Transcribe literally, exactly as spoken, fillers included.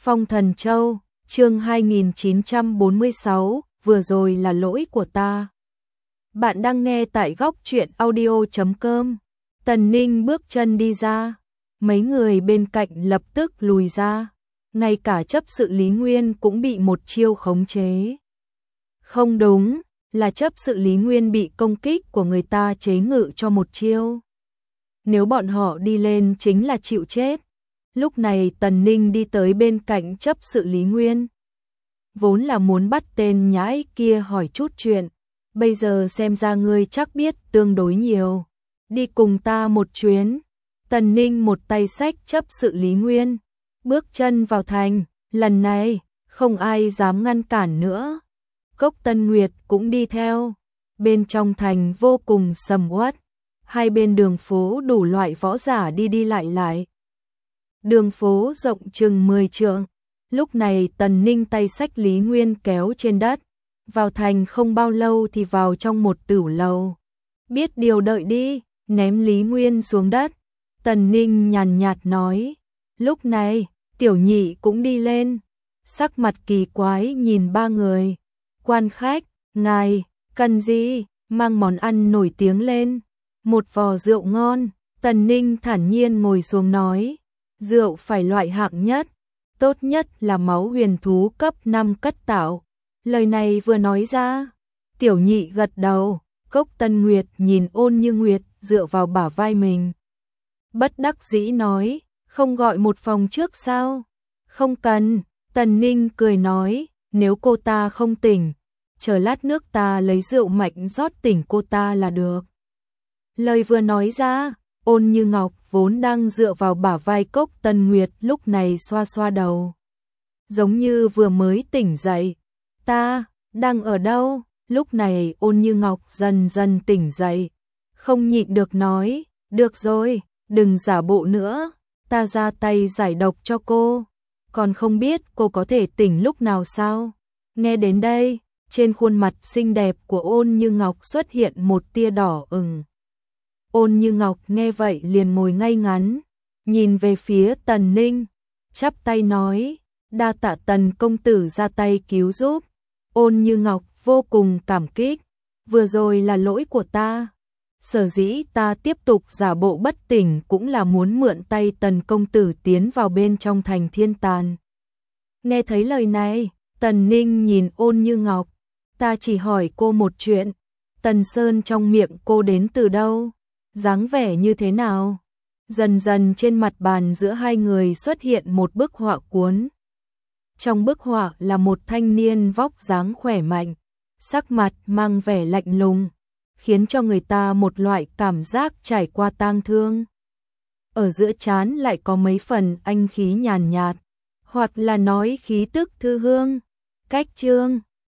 Phong Thần Châu, chương hai nghìn chín trăm bốn mươi sáu, vừa rồi là lỗi của ta. Bạn đang nghe tại góc truyện audio chấm com. Tần Ninh bước chân đi ra, mấy người bên cạnh lập tức lùi ra, ngay cả chấp sự Lý Nguyên cũng bị một chiêu khống chế. Không đúng, là chấp sự Lý Nguyên bị công kích của người ta chế ngự cho một chiêu. Nếu bọn họ đi lên chính là chịu chết. Lúc này Tần Ninh đi tới bên cạnh chấp sự Lý Nguyên. Vốn là muốn bắt tên nhãi kia hỏi chút chuyện, bây giờ xem ra ngươi chắc biết tương đối nhiều. Đi cùng ta một chuyến. Tần Ninh một tay xách chấp sự Lý Nguyên, bước chân vào thành, lần này không ai dám ngăn cản nữa. Cốc Tân Nguyệt cũng đi theo. Bên trong thành vô cùng sầm uất, hai bên đường phố đủ loại võ giả đi đi lại lại. Đường phố rộng chừng mười trượng. Lúc này Tần Ninh tay xách Lý Nguyên kéo trên đất. Vào thành không bao lâu thì vào trong một tửu lầu. Biết điều đợi đi, ném Lý Nguyên xuống đất. Tần Ninh nhàn nhạt nói. Lúc này, tiểu nhị cũng đi lên. Sắc mặt kỳ quái nhìn ba người. Quan khách, ngài, cần gì, mang món ăn nổi tiếng lên. Một vò rượu ngon. Tần Ninh thản nhiên ngồi xuống nói. Rượu phải loại hạng nhất, tốt nhất là máu huyền thú cấp năm cất tạo. Lời này vừa nói ra, tiểu nhị gật đầu. Cốc Tân Nguyệt nhìn Ôn Như Nguyệt dựa vào bả vai mình, bất đắc dĩ nói, không gọi một phòng trước sao? Không cần. Tần Ninh cười nói, nếu cô ta không tỉnh, chờ lát nước ta lấy rượu mạnh rót tỉnh cô ta là được. Lời vừa nói ra, Ôn Như Ngọc vốn đang dựa vào bả vai Cốc Tân Nguyệt lúc này xoa xoa đầu, giống như vừa mới tỉnh dậy. Ta, đang ở đâu? Lúc này Ôn Như Ngọc dần dần tỉnh dậy, không nhịn được nói, được rồi, đừng giả bộ nữa, ta ra tay giải độc cho cô, còn không biết cô có thể tỉnh lúc nào sao? Nghe đến đây, trên khuôn mặt xinh đẹp của Ôn Như Ngọc xuất hiện một tia đỏ ửng. Ôn Như Ngọc nghe vậy liền ngồi ngay ngắn, nhìn về phía Tần Ninh, chắp tay nói, đa tạ Tần công tử ra tay cứu giúp. Ôn Như Ngọc vô cùng cảm kích, vừa rồi là lỗi của ta. Sở dĩ ta tiếp tục giả bộ bất tỉnh cũng là muốn mượn tay Tần công tử tiến vào bên trong thành Thiên Tàn. Nghe thấy lời này, Tần Ninh nhìn Ôn Như Ngọc, ta chỉ hỏi cô một chuyện, Tần Sơn trong miệng cô đến từ đâu? Dáng vẻ như thế nào? Dần dần trên mặt bàn giữa hai người xuất hiện một bức họa cuốn. Trong bức họa là một thanh niên vóc dáng khỏe mạnh, sắc mặt mang vẻ lạnh lùng, khiến cho người ta một loại cảm giác trải qua tang thương. Ở giữa trán lại có mấy phần anh khí nhàn nhạt, hoặc là nói khí tức thư hương. Cách chương